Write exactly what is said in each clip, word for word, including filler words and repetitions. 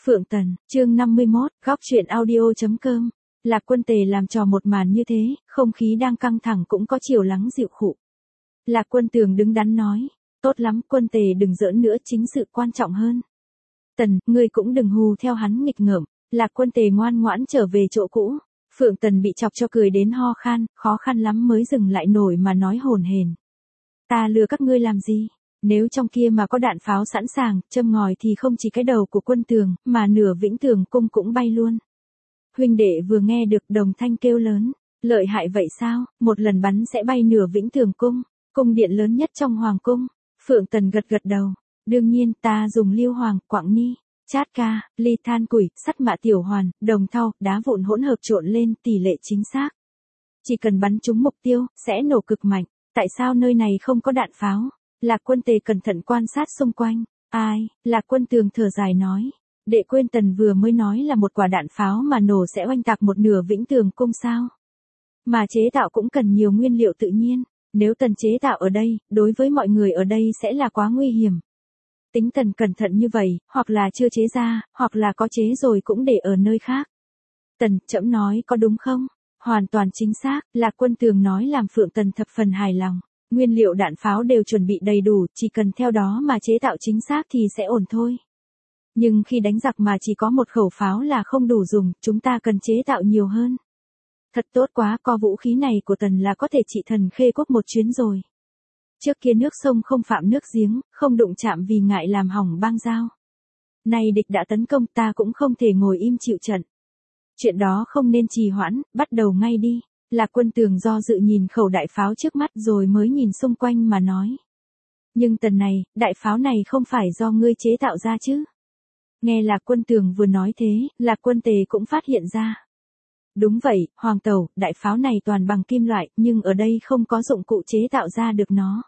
Phượng Tần, chương năm mươi mốt, góc truyện audio.com. Lạc Quân Tề làm trò một màn như thế, không khí đang căng thẳng cũng có chiều lắng dịu khụ. Lạc Quân Tường đứng đắn nói, tốt lắm, Quân Tề đừng giỡn nữa, chính sự quan trọng hơn. Tần, ngươi cũng đừng hù theo hắn nghịch ngợm. Lạc Quân Tề ngoan ngoãn trở về chỗ cũ. Phượng Tần bị chọc cho cười đến ho khan, khó khăn lắm mới dừng lại nổi mà nói hồn hển. Ta lừa các ngươi làm gì? Nếu trong kia mà có đạn pháo sẵn sàng, châm ngòi thì không chỉ cái đầu của Quân Tường, mà nửa Vĩnh Tường cung cũng bay luôn. Huynh đệ vừa nghe được đồng thanh kêu lớn, lợi hại vậy sao, một lần bắn sẽ bay nửa Vĩnh Tường cung, cung điện lớn nhất trong hoàng cung. Phượng Tần gật gật đầu, đương nhiên ta dùng liêu hoàng, quặng ni, chát ca, ly than củi, sắt mạ tiểu hoàn, đồng thau, đá vụn hỗn hợp trộn lên tỷ lệ chính xác. Chỉ cần bắn trúng mục tiêu, sẽ nổ cực mạnh. Tại sao nơi này không có đạn pháo? Lạc Quân Tề cẩn thận quan sát xung quanh. Ai? Lạc Quân Tường thở dài nói. Đệ quên Tần vừa mới nói là một quả đạn pháo mà nổ sẽ oanh tạc một nửa Vĩnh Tường cung sao? Mà chế tạo cũng cần nhiều nguyên liệu tự nhiên. Nếu Tần chế tạo ở đây, đối với mọi người ở đây sẽ là quá nguy hiểm. Tính Tần cẩn thận như vậy, hoặc là chưa chế ra, hoặc là có chế rồi cũng để ở nơi khác. Tần, trẫm nói có đúng không? Hoàn toàn chính xác, Lạc Quân Tường nói làm Phượng Tần thập phần hài lòng. Nguyên liệu đạn pháo đều chuẩn bị đầy đủ, chỉ cần theo đó mà chế tạo chính xác thì sẽ ổn thôi. Nhưng khi đánh giặc mà chỉ có một khẩu pháo là không đủ dùng, chúng ta cần chế tạo nhiều hơn. Thật tốt quá, có vũ khí này của Tần là có thể trị thần khê quốc một chuyến rồi. Trước kia nước sông không phạm nước giếng, không đụng chạm vì ngại làm hỏng bang giao. Nay địch đã tấn công, ta cũng không thể ngồi im chịu trận. Chuyện đó không nên trì hoãn, bắt đầu ngay đi. Lạc Quân Tường do dự nhìn khẩu đại pháo trước mắt rồi mới nhìn xung quanh mà nói. Nhưng Tần này, đại pháo này không phải do ngươi chế tạo ra chứ? Nghe Lạc Quân Tường vừa nói thế, Lạc Quân Tề cũng phát hiện ra. Đúng vậy, Hoàng Tẩu, đại pháo này toàn bằng kim loại, nhưng ở đây không có dụng cụ chế tạo ra được nó.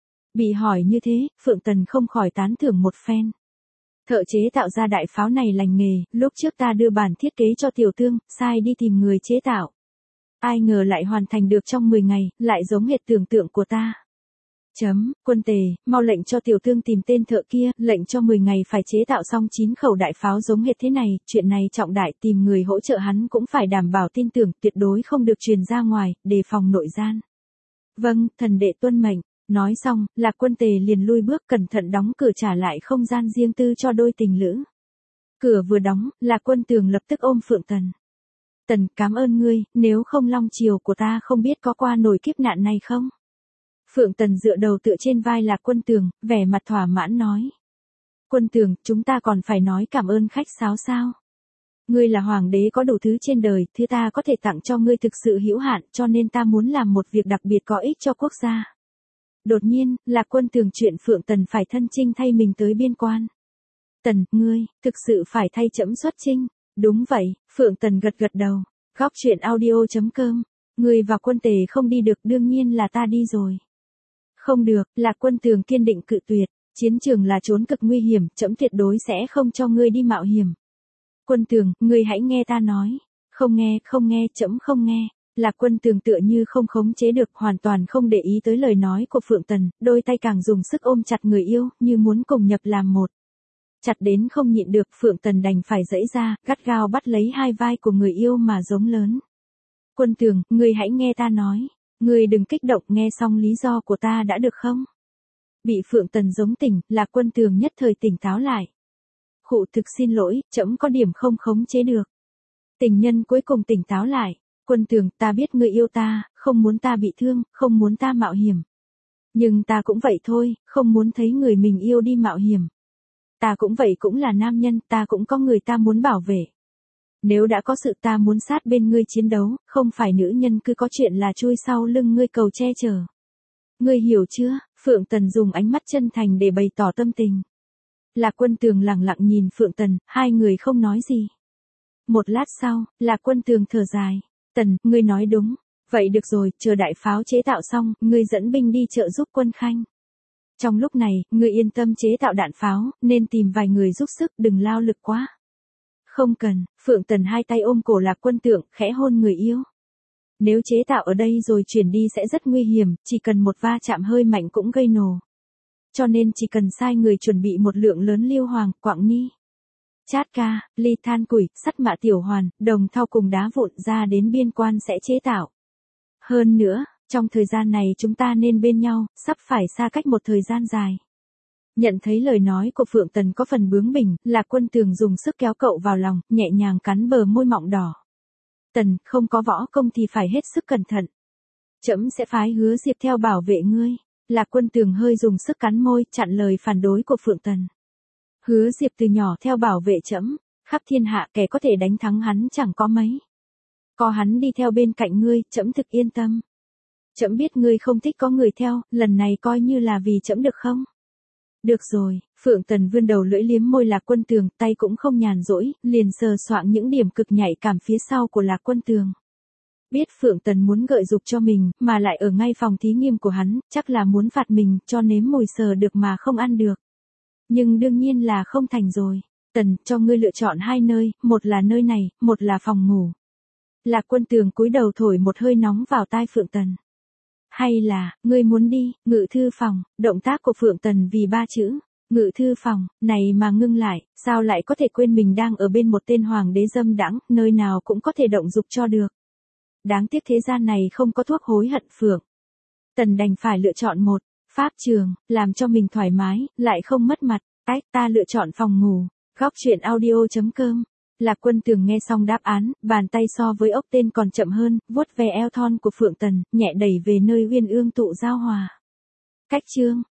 Bị hỏi như thế, Phượng Tần không khỏi tán thưởng một phen. Thợ chế tạo ra đại pháo này lành nghề, lúc trước ta đưa bản thiết kế cho Tiểu Tương, sai đi tìm người chế tạo. Ai ngờ lại hoàn thành được trong mười ngày, lại giống hệt tưởng tượng của ta. Chấm, Quân Tề, mau lệnh cho Tiểu Tương tìm tên thợ kia, lệnh cho mười ngày phải chế tạo xong chín khẩu đại pháo giống hệt thế này, chuyện này trọng đại, tìm người hỗ trợ hắn cũng phải đảm bảo tin tưởng, tuyệt đối không được truyền ra ngoài, đề phòng nội gian. Vâng, thần đệ tuân mệnh. Nói xong, Lạc Quân Tề liền lui bước cẩn thận đóng cửa trả lại không gian riêng tư cho đôi tình lữ. Cửa vừa đóng, Lạc Quân Tường lập tức ôm Phượng Tần. Tần, cảm ơn ngươi, nếu không long chiều của ta không biết có qua nổi kiếp nạn này không? Phượng Tần dựa đầu tựa trên vai Lạc Quân Tường, vẻ mặt thỏa mãn nói. Quân Tường, chúng ta còn phải nói cảm ơn khách sáo sao? Ngươi là hoàng đế có đủ thứ trên đời, thứ ta có thể tặng cho ngươi thực sự hữu hạn, cho nên ta muốn làm một việc đặc biệt có ích cho quốc gia. Đột nhiên, Lạc Quân Tường chuyện Phượng Tần phải thân chinh thay mình tới biên quan. Tần, ngươi, thực sự phải thay trẫm xuất chinh. Đúng vậy, Phượng Tần gật gật đầu. Góc truyện audio.com. Ngươi và Quân Tề không đi được, đương nhiên là ta đi rồi. Không được, Lạc Quân Tường kiên định cự tuyệt. Chiến trường là chốn cực nguy hiểm, trẫm tuyệt đối sẽ không cho ngươi đi mạo hiểm. Quân Tường, ngươi hãy nghe ta nói. Không nghe, không nghe, trẫm không nghe. Lạc Quân Tường tựa như không khống chế được, hoàn toàn không để ý tới lời nói của Phượng Tần, đôi tay càng dùng sức ôm chặt người yêu, như muốn cùng nhập làm một. Chặt đến không nhịn được, Phượng Tần đành phải giãy ra, gắt gao bắt lấy hai vai của người yêu mà giống lớn. Quân Tường, ngươi hãy nghe ta nói. Ngươi đừng kích động, nghe xong lý do của ta đã được không? Bị Phượng Tần giống tỉnh, Lạc Quân Tường nhất thời tỉnh táo lại. Khụ, thực xin lỗi, trẫm có điểm không khống chế được. Tình nhân cuối cùng tỉnh táo lại. Quân Tường, ta biết ngươi yêu ta, không muốn ta bị thương, không muốn ta mạo hiểm. Nhưng ta cũng vậy thôi, không muốn thấy người mình yêu đi mạo hiểm. Ta cũng vậy, cũng là nam nhân, ta cũng có người ta muốn bảo vệ. Nếu đã có sự ta muốn sát bên ngươi chiến đấu, không phải nữ nhân cứ có chuyện là chui sau lưng ngươi cầu che chở. Ngươi hiểu chưa? Phượng Tần dùng ánh mắt chân thành để bày tỏ tâm tình. Lạc Quân Tường lặng lặng nhìn Phượng Tần, hai người không nói gì. Một lát sau, Lạc Quân Tường thở dài. Tần, ngươi nói đúng. Vậy được rồi, chờ đại pháo chế tạo xong, ngươi dẫn binh đi trợ giúp Quân Khanh. Trong lúc này, ngươi yên tâm chế tạo đạn pháo, nên tìm vài người giúp sức, đừng lao lực quá. Không cần, Phượng Tần hai tay ôm cổ Lạc Quân Tường, khẽ hôn người yêu. Nếu chế tạo ở đây rồi chuyển đi sẽ rất nguy hiểm, chỉ cần một va chạm hơi mạnh cũng gây nổ. Cho nên chỉ cần sai người chuẩn bị một lượng lớn liêu hoàng, quặng ni. chát ca, ly than củi, sắt mạ tiểu hoàn, đồng thau cùng đá vụn ra đến biên quan sẽ chế tạo. Hơn nữa, trong thời gian này chúng ta nên bên nhau, sắp phải xa cách một thời gian dài. Nhận thấy lời nói của Phượng Tần có phần bướng bỉnh, Lạc Quân Tường dùng sức kéo cậu vào lòng, nhẹ nhàng cắn bờ môi mọng đỏ. Tần, không có võ công thì phải hết sức cẩn thận. Trẫm sẽ phái Hứa Diệp theo bảo vệ ngươi. Lạc Quân Tường hơi dùng sức cắn môi, chặn lời phản đối của Phượng Tần. Hứa Diệp từ nhỏ theo bảo vệ trẫm, khắp thiên hạ kẻ có thể đánh thắng hắn chẳng có mấy. Có hắn đi theo bên cạnh ngươi, trẫm thực yên tâm. Trẫm biết ngươi không thích có người theo, lần này coi như là vì trẫm được không? Được rồi, Phượng Tần vươn đầu lưỡi liếm môi Lạc Quân Tường, tay cũng không nhàn rỗi, liền sờ soạng những điểm cực nhạy cảm phía sau của Lạc Quân Tường. Biết Phượng Tần muốn gợi dục cho mình, mà lại ở ngay phòng thí nghiệm của hắn, chắc là muốn phạt mình, cho nếm mùi sờ được mà không ăn được. Nhưng đương nhiên là không thành rồi. Tần, cho ngươi lựa chọn hai nơi, một là nơi này, một là phòng ngủ. Lạc Quân Tường cúi đầu thổi một hơi nóng vào tai Phượng Tần. Hay là, ngươi muốn đi, ngự thư phòng, động tác của Phượng Tần vì ba chữ, ngự thư phòng, này mà ngưng lại, sao lại có thể quên mình đang ở bên một tên hoàng đế dâm đãng, nơi nào cũng có thể động dục cho được. Đáng tiếc thế gian này không có thuốc hối hận Phượng. Tần đành phải lựa chọn một, pháp trường, làm cho mình thoải mái, lại không mất mặt, ách ta lựa chọn phòng ngủ, góc truyện audio chấm com. Lạc Quân Tường nghe xong đáp án, bàn tay so với ốc tên còn chậm hơn, vuốt ve eo thon của Phượng Tần, nhẹ đẩy về nơi uyên ương tụ giao hòa. Cách chương